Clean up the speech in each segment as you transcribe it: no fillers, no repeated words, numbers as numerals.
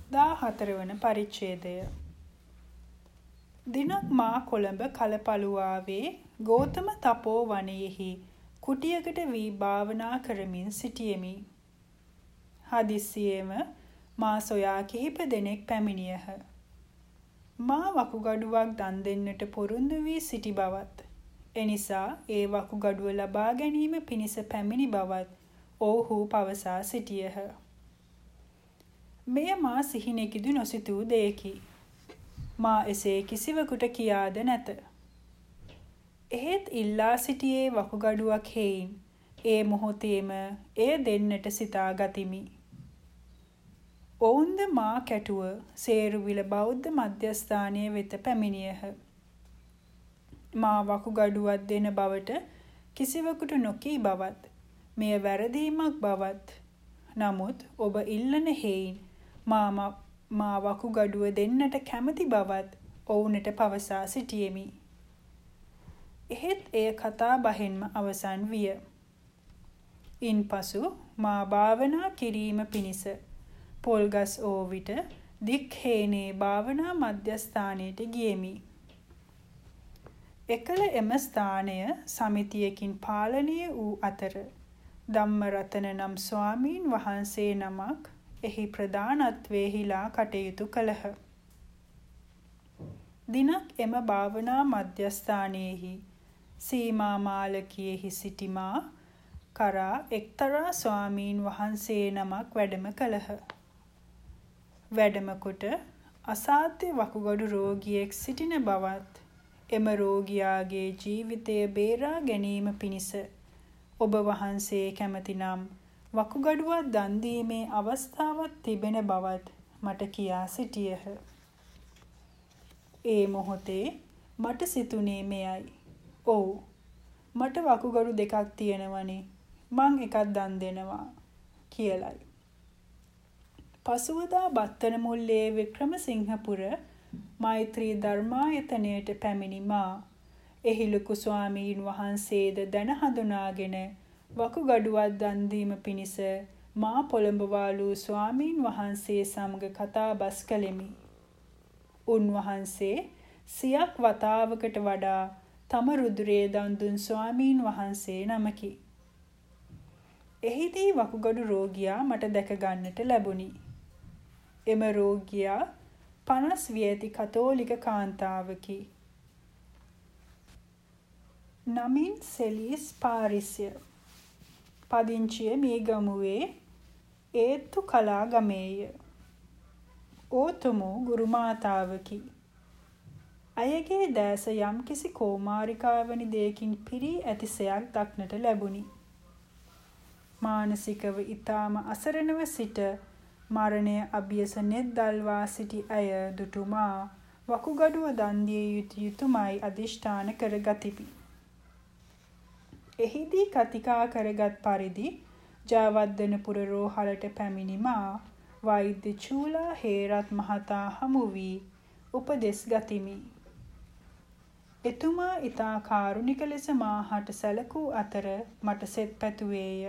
14 වන පරිච්ඡේදය. දිනක් මා කොළඹ කලපලුවාවේ ගෝතම තපෝ වනයෙහි කුටියකට වී භාවනා කරමින් සිටියෙමි. හදිස්සියේම මා සොයා කිහිප දෙනෙක් පැමිණියහ. මා වකුගඩුවක් දන් දෙන්නට පොරොන්දු වී සිටි බවත්, එනිසා ඒ වකුගඩුව ලබා ගැනීම පිණිස පැමිණි බවත් ඔවුහු පවසා සිටියහ. මෙය මා සිහිනෙකිදු නොසිතූ දෙයකි. මා එසේ කිසිවකුට කියාද නැත. එහෙත් ඉල්ලා සිටියේ වකුගඩුවක් හේයින් ඒ මොහොතේම එය දෙන්නට සිතා ගතිමි. ඔවුන්ද මා කැටුව සේරුවිල බෞද්ධ මධ්‍යස්ථානය වෙත පැමිණියහ. මා වකුගඩුවක් දෙන බවට කිසිවකුට නොකී බවත්, මෙය වැරදීමක් බවත්, නමුත් ඔබ ඉල්ලන හේයින් මා වකුගඩුව දෙන්නට කැමති බවත් ඔවුනට පවසා සිටියෙමි. එහෙත් එය කතා බහෙන්ම අවසන් විය. ඉන්පසු මා භාවනා කිරීම පිණිස පොල්ගස් ඕවිට දික්හේනේ භාවනා මධ්‍යස්ථානයට ගියෙමි. එකල එම ස්ථානය සමිතියකින් පාලනය වූ අතර ධම්මරතන නම් ස්වාමීන් වහන්සේ නමක් එහි ප්‍රධානත්වයෙහිලා කටයුතු කළහ. දිනක් එම භාවනා මධ්‍යස්ථානයෙහි සීමා මාලකයෙහි සිටි මා කරා එක්තරා ස්වාමීන් වහන්සේ නමක් වැඩම කළහ. වැඩම කොට අසාධ්‍ය වකුගඩු රෝගියෙක් සිටින බවත්, එම රෝගියාගේ ජීවිතය බේරා ගැනීම පිණිස ඔබ වහන්සේ කැමතිනම් වකුගඩුවක් දන් දීමේ අවස්ථාවක් තිබෙන බවත් මට කියා සිටියහ. ඒ මොහොතේ මට සිතුනේ මෙයයි. ඔව්, මට වකුගඩු දෙකක් තියෙනවනේ, මං එකක් දන් දෙනවා කියලයි. පසුවදා බත්තන මුල්ලේ වික්‍රමසිංහපුර මෛත්‍රී ධර්මායතනයට පැමිණි මා එහි ලොකු ස්වාමීන් වහන්සේද දැන හඳුනාගෙන වකුගඩුවක් දන් දීම පිණිස මා පොළඹවාලු ස්වාමීන් වහන්සේ සමග කතා බස් කළෙමි. උන්වහන්සේ සියක් වතාවකට වඩා තම රුධිරයේ දන් දුන් ස්වාමීන් වහන්සේ නමකි. එහිදී වකුගඩු රෝගියා මට දැක ගන්නට ලැබුණි. එම රෝගියා 50 විය ඇති කතෝලික කාන්තාවකි. නමින් සෙලීස් පාරිස්ය. පදිංචිය මීගමුවේ ඒත්තු කලා ගමේය. ඕතුමු ගුරුමාතාවකි. අයගේ දැස යම් කිසි කෝමාරිකාවනි දෙයකින් පිරී ඇතිසයක් දක්නට ලැබුණි. මානසිකව ඊටාම අසරණව සිට මරණය අභියස නෙත් දල්වා සිටි අය දුටුමා වකුගඩුව දන් දිය යුතුමයි අදිෂ්ඨාන කරගතිමි. එහිදී කතිකා කරගත් පරිදි ජයවර්ධනපුර රෝහලට පැමිණි මා වෛද්‍ය චූලා හේරත් මහතා හමු වී උපදෙස් ගතිමි. එතුමා ඊතා කාරුණික ලෙස මාහට සැලකූ අතර මට සෙත් පැතුවේය.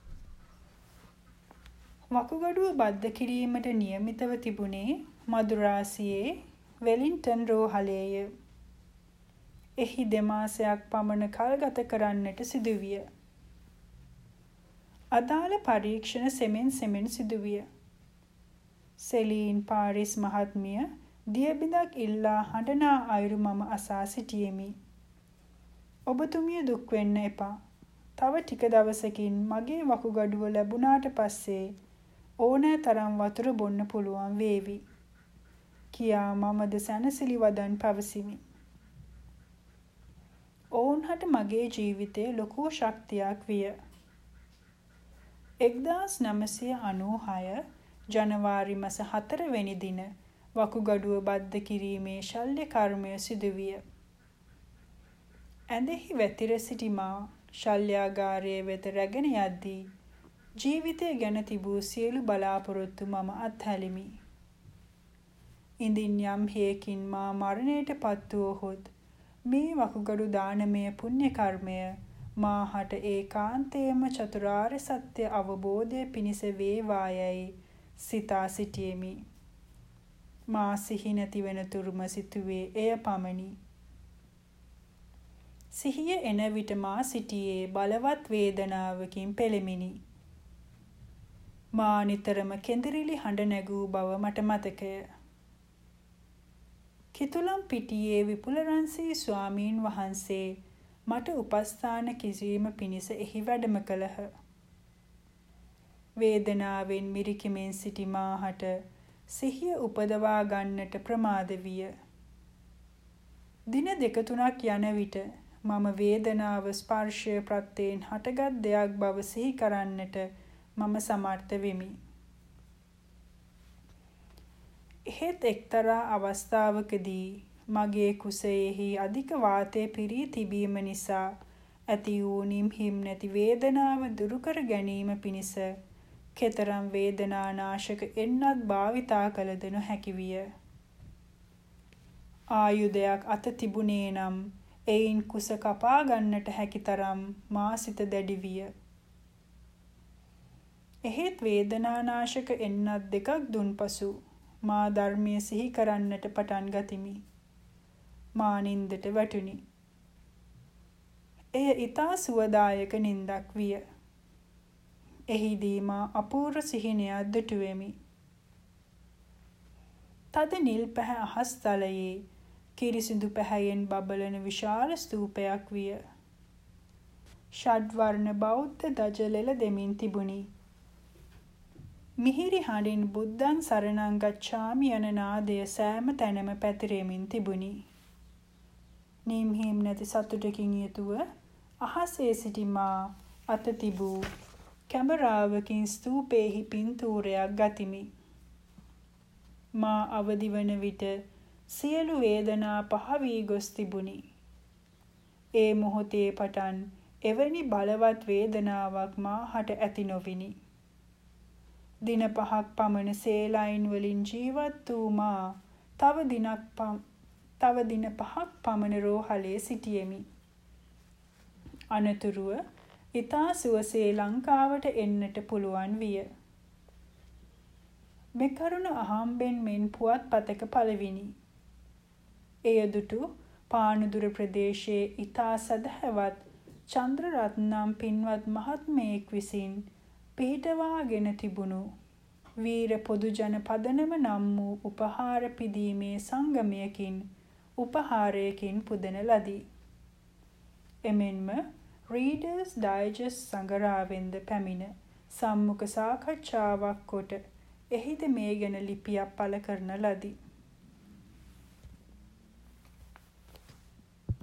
වකුගඩුව බද්ධ කිරීමට නියමිතව තිබුණේ මදුරාසියේ වෙලින්ටන් රෝහලේය. එහි දෙමාසයක් පමණ කල් ගත කරන්නට සිදුවිය. අදාළ පරීක්ෂණ සෙමෙන් සිදුවිය. සෙලීන් පාරිස් මහත්මිය දියබිඳක් ඉල්ලා හඬනා අයුරු මම අසා සිටියෙමි. ඔබතුමිය දුක් වෙන්න එපා. තව ටික දවසකින් මගේ වකුගඩුව ලැබුණාට පස්සේ ඕනෑ තරම් වතුර බොන්න පුළුවන් වේවි කියා මමද සැනසිලි වදන් පැවසිමි. ඔවුන්හට මගේ ජීවිතයේ ලොකු ශක්තියක් විය. 1996 ජනවාරි මාස 4 වෙනි දින වකුගඩුව බද්ධ කිරීමේ ශල්‍ය කර්මය සිදුවිය. ඇඳෙහි වැතිර සිටි මා ශල්‍යාගාරයේ වෙත රැගෙන යද්දී ජීවිතය ගැන තිබූ සියලු බලාපොරොත්තු මම අත්හැලිමි. ඉඳින් යම් හේකින් මා මරණයට පත් වූහොත් මේ වකුගඩු දානමය පුණ්‍ය කර්මය මාහට ඒකාන්තයෙන්ම චතුරාර්ය සත්‍ය අවබෝධය පිණිස වේවායයි සිතා සිටියෙමි. මා සිහි නැති වෙන තුරුම සිතුවේ එය පමණි. සිහිය එන විට මා සිටියේ බලවත් වේදනාවකින් පෙළෙමිනි. මා නිතරම කෙඳිරිලි හඬ නැගූ බව මට මතකය. කිතුලම් පිටියේ විපුලරන්සී ස්වාමීන් වහන්සේ මට උපස්ථාන කිරීම පිණිස එහි වැඩම කළහ. වේදනාවෙන් මිරිකෙමින් සිටි මාහට සිහිය උපදවා ගන්නට ප්‍රමාද විය. දින 2-3ක් යන විට මම වේදනාව ස්පර්ශය ප්‍රත්‍යයෙන් හටගත් දෙයක් බව සිහි කරන්නට මම සමර්ථ වෙමි. එහෙත් එක්තරා අවස්ථාවකදී මගේ කුසයෙහි අධික වාතය පිරී තිබීම නිසා ඇති වූ නිම්හිම් නැති වේදනාව දුරු කර ගැනීම පිණිස කෙතරම් වේදනානාශක එන්නත් භාවිතා කළද නොහැකි විය. ආයුධයක් අත තිබුණේ නම් එයින් කුස කපා ගන්නට හැකි තරම් මා සිත දැඩි විය. එහෙත් වේදනානාශක එන්නත් දෙකක් දුන් පසු මා ධර්මය සිහි කරන්නට පටන් ගතිමි. මා නින්දට වැටුනි. එය ඊතා සුවදායක නින්දක් විය. එහිදී මා අපූර්ව සිහිනයක් දුටුවෙමි. තද නිල් පැහැ අහස් තලයේ කිරිසිදු පැහැයෙන් බබලන විශාල ස්තූපයක් විය. ෂඩ්වර්ණ බෞද්ධ ධජ ලෙල දෙමින් තිබුණි. මිහිරි හඬින් බුද්ධං සරණං ගච්ඡාමි යන නාදය සෑම තැනම පැතිරෙමින් තිබුණි. නිම්හිම් නැති සතුටකින් යුතුව අහසේ සිටි මා අත තිබූ කැමරාවකින් ස්තූපයේහි පින්තූරයක් ගතිමි. මා අවදි වන විට සියලු වේදනා පහ වී ගොස් තිබුණි. ඒ මොහොතේ පටන් එවැනි බලවත් වේදනාවක් මාහට ඇති නොවිනි. දින 5ක් පමණ සේලයින් වලින් ජීවත් වූ මා තව දින 5ක් පමණ රෝහලේ සිටියෙමි. අනතුරුව ඊතා සුවසේ ලංකාවට එන්නට පුළුවන් විය. මේ කරුණ අහම්බෙන් මෙන් පුවත්පතක පළවිනි. එය දුටු පානදුර ප්‍රදේශයේ ඊතා සදහවත් චන්ද්‍රරත්නම් පින්වත් මහත්මයෙක් විසින් පිහිටවාගෙන තිබුණු වීර පොදුජන පදනම නම් වූ උපහාර පිදීමේ සංගමයකින් උපහාරයකින් පුදන ලදී. එමෙන්ම Reader's Digest සංගරාවෙන්ද පැමිණ සම්මුඛ සාකච්ඡාවක් කොට එහිද මේ ගැන ලිපියක් පළ කරන ලදී.